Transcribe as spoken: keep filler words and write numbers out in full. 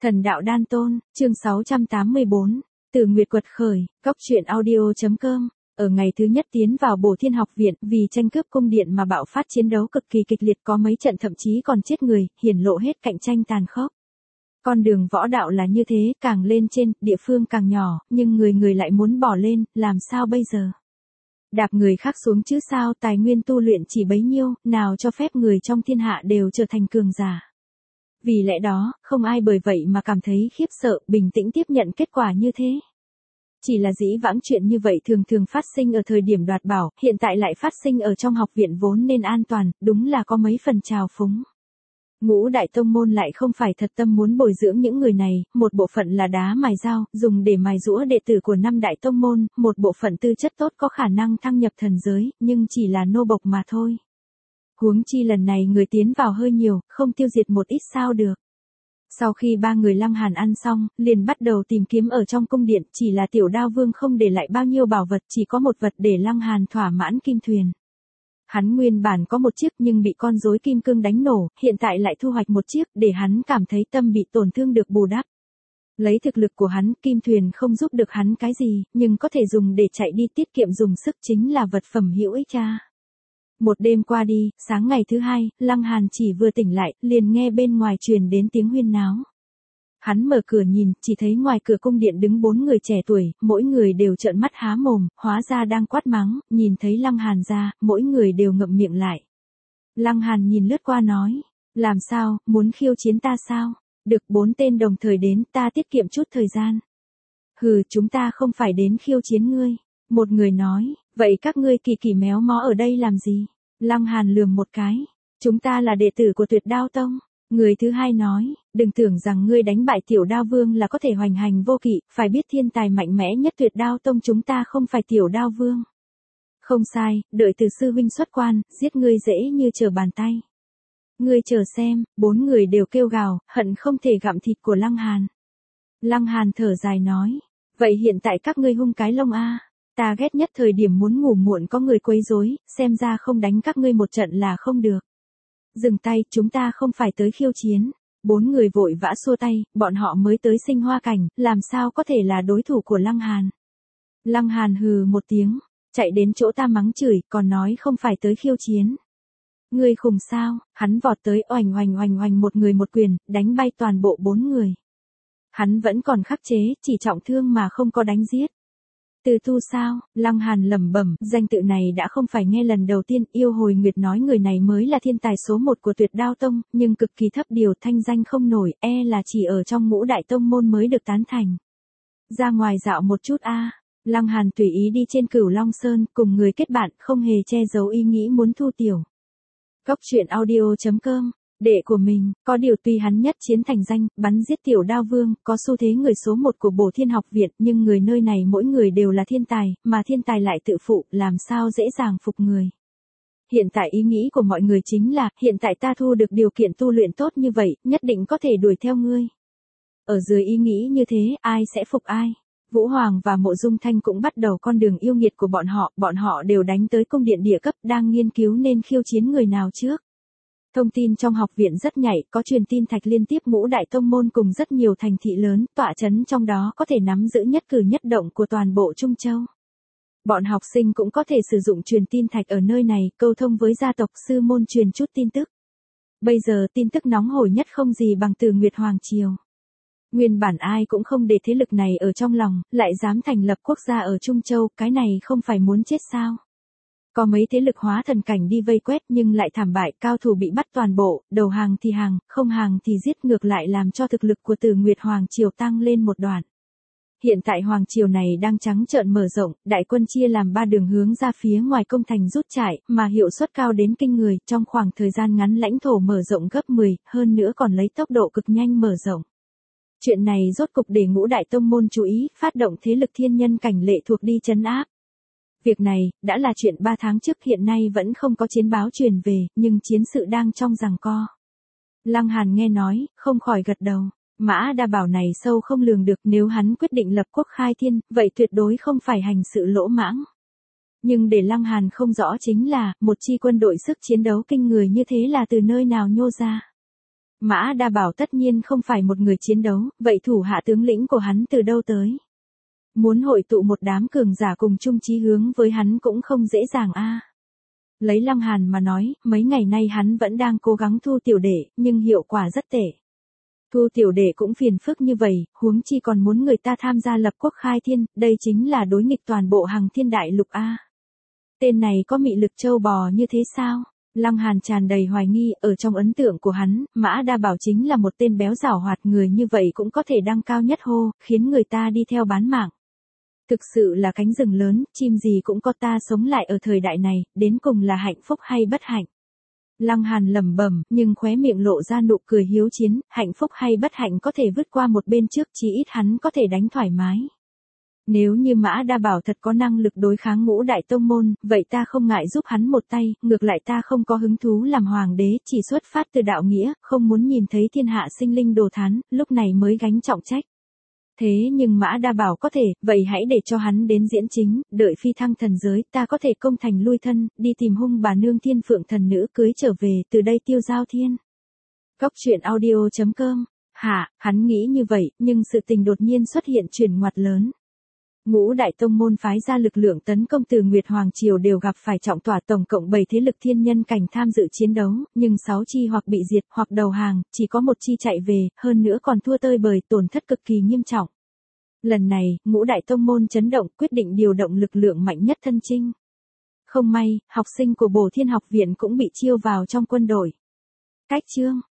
Thần đạo đan tôn, chương sáu trăm tám mươi bốn, Từ Nguyệt quật khởi, Cóc truyện audio.com. Ở ngày thứ nhất tiến vào Bổ Thiên học viện, vì tranh cướp cung điện mà bạo phát chiến đấu cực kỳ kịch liệt, có mấy trận thậm chí còn chết người, hiển lộ hết cạnh tranh tàn khốc. Con đường võ đạo là như thế, càng lên trên, địa phương càng nhỏ, nhưng người người lại muốn bỏ lên, làm sao bây giờ? Đạp người khác xuống chứ sao, tài nguyên tu luyện chỉ bấy nhiêu, nào cho phép người trong thiên hạ đều trở thành cường giả. Vì lẽ đó, không ai bởi vậy mà cảm thấy khiếp sợ, bình tĩnh tiếp nhận kết quả như thế. Chỉ là dĩ vãng chuyện như vậy thường thường phát sinh ở thời điểm đoạt bảo, hiện tại lại phát sinh ở trong học viện vốn nên an toàn, đúng là có mấy phần trào phúng. Ngũ đại tông môn lại không phải thật tâm muốn bồi dưỡng những người này, một bộ phận là đá mài dao, dùng để mài giũa đệ tử của năm đại tông môn, một bộ phận tư chất tốt có khả năng thăng nhập thần giới, nhưng chỉ là nô bộc mà thôi. Huống chi lần này người tiến vào hơi nhiều, không tiêu diệt một ít sao được. Sau khi ba người Lăng Hàn ăn xong, liền bắt đầu tìm kiếm ở trong cung điện, chỉ là Tiểu Đao Vương không để lại bao nhiêu bảo vật, chỉ có một vật để Lăng Hàn thỏa mãn kim thuyền. Hắn nguyên bản có một chiếc nhưng bị con rối kim cương đánh nổ, hiện tại lại thu hoạch một chiếc để hắn cảm thấy tâm bị tổn thương được bù đắp. Lấy thực lực của hắn, kim thuyền không giúp được hắn cái gì, nhưng có thể dùng để chạy đi tiết kiệm dùng sức chính là vật phẩm hữu ích cha. Một đêm qua đi, sáng ngày thứ hai, Lăng Hàn chỉ vừa tỉnh lại, liền nghe bên ngoài truyền đến tiếng huyên náo. Hắn mở cửa nhìn, chỉ thấy ngoài cửa cung điện đứng bốn người trẻ tuổi, mỗi người đều trợn mắt há mồm, hóa ra đang quát mắng, nhìn thấy Lăng Hàn ra, mỗi người đều ngậm miệng lại. Lăng Hàn nhìn lướt qua nói, làm sao, muốn khiêu chiến ta sao? Được, bốn tên đồng thời đến, ta tiết kiệm chút thời gian. Hừ, chúng ta không phải đến khiêu chiến ngươi. Một người nói, vậy các ngươi kỳ kỳ méo mó ở đây làm gì? Lăng Hàn lườm một cái, chúng ta là đệ tử của Tuyệt Đao Tông. Người thứ hai nói, đừng tưởng rằng ngươi đánh bại Tiểu Đao Vương là có thể hoành hành vô kỵ, phải biết thiên tài mạnh mẽ nhất Tuyệt Đao Tông chúng ta không phải Tiểu Đao Vương. Không sai, đợi từ sư huynh xuất quan, giết ngươi dễ như trở bàn tay. Ngươi chờ xem, bốn người đều kêu gào, hận không thể gặm thịt của Lăng Hàn. Lăng Hàn thở dài nói, vậy hiện tại các ngươi hung cái lông a. Ta ghét nhất thời điểm muốn ngủ muộn có người quấy rối, xem ra không đánh các ngươi một trận là không được. Dừng tay, chúng ta không phải tới khiêu chiến. Bốn người vội vã xua tay, bọn họ mới tới sinh hoa cảnh, làm sao có thể là đối thủ của Lăng Hàn. Lăng Hàn hừ một tiếng, chạy đến chỗ ta mắng chửi, còn nói không phải tới khiêu chiến. Ngươi khùng sao, hắn vọt tới oành oành oành oành một người một quyền, đánh bay toàn bộ bốn người. Hắn vẫn còn khắc chế, chỉ trọng thương mà không có đánh giết. Từ tu sao, Lăng Hàn lẩm bẩm, danh tự này đã không phải nghe lần đầu tiên, Yêu Hồi Nguyệt nói người này mới là thiên tài số một của Tuyệt Đao Tông, nhưng cực kỳ thấp điều, thanh danh không nổi, e là chỉ ở trong ngũ đại tông môn mới được tán thành. Ra ngoài dạo một chút a. Lăng Hàn tùy ý đi trên Cửu Long Sơn, cùng người kết bạn, không hề che giấu ý nghĩ muốn thu Tiểu. Cóc truyện audio.com. Đệ của mình, có điều tuy hắn nhất chiến thành danh, bắn giết Tiểu Đao Vương, có xu thế người số một của Bổ Thiên học viện, nhưng người nơi này mỗi người đều là thiên tài, mà thiên tài lại tự phụ, làm sao dễ dàng phục người. Hiện tại ý nghĩ của mọi người chính là, hiện tại ta thu được điều kiện tu luyện tốt như vậy, nhất định có thể đuổi theo ngươi. Ở dưới ý nghĩ như thế, ai sẽ phục ai? Vũ Hoàng và Mộ Dung Thanh cũng bắt đầu con đường yêu nghiệt của bọn họ, bọn họ đều đánh tới cung điện địa cấp, đang nghiên cứu nên khiêu chiến người nào trước. Thông tin trong học viện rất nhạy, có truyền tin thạch liên tiếp ngũ đại tông môn cùng rất nhiều thành thị lớn, tọa chấn trong đó có thể nắm giữ nhất cử nhất động của toàn bộ Trung Châu. Bọn học sinh cũng có thể sử dụng truyền tin thạch ở nơi này, câu thông với gia tộc sư môn truyền chút tin tức. Bây giờ tin tức nóng hổi nhất không gì bằng Từ Nguyệt Hoàng Triều. Nguyên bản ai cũng không để thế lực này ở trong lòng, lại dám thành lập quốc gia ở Trung Châu, cái này không phải muốn chết sao? Có mấy thế lực hóa thần cảnh đi vây quét nhưng lại thảm bại, cao thủ bị bắt toàn bộ, đầu hàng thì hàng, không hàng thì giết, ngược lại làm cho thực lực của Từ Nguyệt Hoàng Triều tăng lên một đoạn. Hiện tại Hoàng Triều này đang trắng trợn mở rộng, đại quân chia làm ba đường hướng ra phía ngoài công thành rút trại, mà hiệu suất cao đến kinh người, trong khoảng thời gian ngắn lãnh thổ mở rộng gấp mười, hơn nữa còn lấy tốc độ cực nhanh mở rộng. Chuyện này rốt cục để ngũ đại tông môn chú ý, phát động thế lực thiên nhân cảnh lệ thuộc đi trấn áp. Việc này, đã là chuyện ba tháng trước, hiện nay vẫn không có chiến báo truyền về, nhưng chiến sự đang trong giằng co. Lăng Hàn nghe nói, không khỏi gật đầu. Mã Đa Bảo này sâu không lường được, nếu hắn quyết định lập quốc khai thiên, vậy tuyệt đối không phải hành sự lỗ mãng. Nhưng để Lăng Hàn không rõ chính là, một chi quân đội sức chiến đấu kinh người như thế là từ nơi nào nhô ra. Mã Đa Bảo tất nhiên không phải một người chiến đấu, vậy thủ hạ tướng lĩnh của hắn từ đâu tới? Muốn hội tụ một đám cường giả cùng chung chí hướng với hắn cũng không dễ dàng a. Lấy Lăng Hàn mà nói, mấy ngày nay hắn vẫn đang cố gắng thu tiểu đệ, nhưng hiệu quả rất tệ. Thu tiểu đệ cũng phiền phức như vậy, huống chi còn muốn người ta tham gia lập quốc khai thiên, đây chính là đối nghịch toàn bộ Hằng Thiên Đại Lục a. Tên này có mị lực trâu bò như thế sao? Lăng Hàn tràn đầy hoài nghi, ở trong ấn tượng của hắn, Mã Đa Bảo chính là một tên béo giảo hoạt, người như vậy cũng có thể đăng cao nhất hô, khiến người ta đi theo bán mạng. Thực sự là cánh rừng lớn, chim gì cũng có, ta sống lại ở thời đại này, đến cùng là hạnh phúc hay bất hạnh. Lăng Hàn lẩm bẩm, nhưng khóe miệng lộ ra nụ cười hiếu chiến, hạnh phúc hay bất hạnh có thể vứt qua một bên trước, chí ít hắn có thể đánh thoải mái. Nếu như Mã Đa Bảo thật có năng lực đối kháng ngũ đại tông môn, vậy ta không ngại giúp hắn một tay, ngược lại ta không có hứng thú làm hoàng đế, chỉ xuất phát từ đạo nghĩa, không muốn nhìn thấy thiên hạ sinh linh đồ thán, lúc này mới gánh trọng trách. Thế nhưng Mã Đa Bảo có thể, vậy hãy để cho hắn đến diễn chính, đợi phi thăng thần giới, ta có thể công thành lui thân, đi tìm hung bà nương thiên phượng thần nữ cưới trở về, từ đây tiêu giao thiên. Góc truyện audio chấm com. Hả, hắn nghĩ như vậy, nhưng sự tình đột nhiên xuất hiện chuyển ngoặt lớn. Ngũ đại tông môn phái ra lực lượng tấn công từ Nguyệt Hoàng Triều đều gặp phải trọng tỏa, tổng cộng bảy thế lực thiên nhân cảnh tham dự chiến đấu, nhưng sáu chi hoặc bị diệt hoặc đầu hàng, chỉ có một chi chạy về, hơn nữa còn thua tơi bời, tổn thất cực kỳ nghiêm trọng. Lần này, ngũ đại tông môn chấn động, quyết định điều động lực lượng mạnh nhất thân chinh. Không may, học sinh của Bổ Thiên Học Viện cũng bị chiêu vào trong quân đội. Cách chương